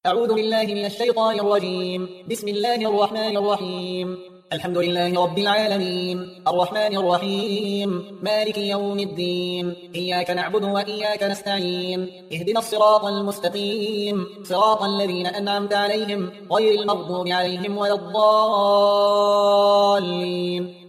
أعوذ بالله من الشيطان الرجيم. بسم الله الرحمن الرحيم. الحمد لله رب العالمين، الرحمن الرحيم، مالك يوم الدين. إياك نعبد وإياك نستعين. اهدنا الصراط المستقيم، صراط الذين أنعمت عليهم غير المغضوب عليهم ولا الضالين.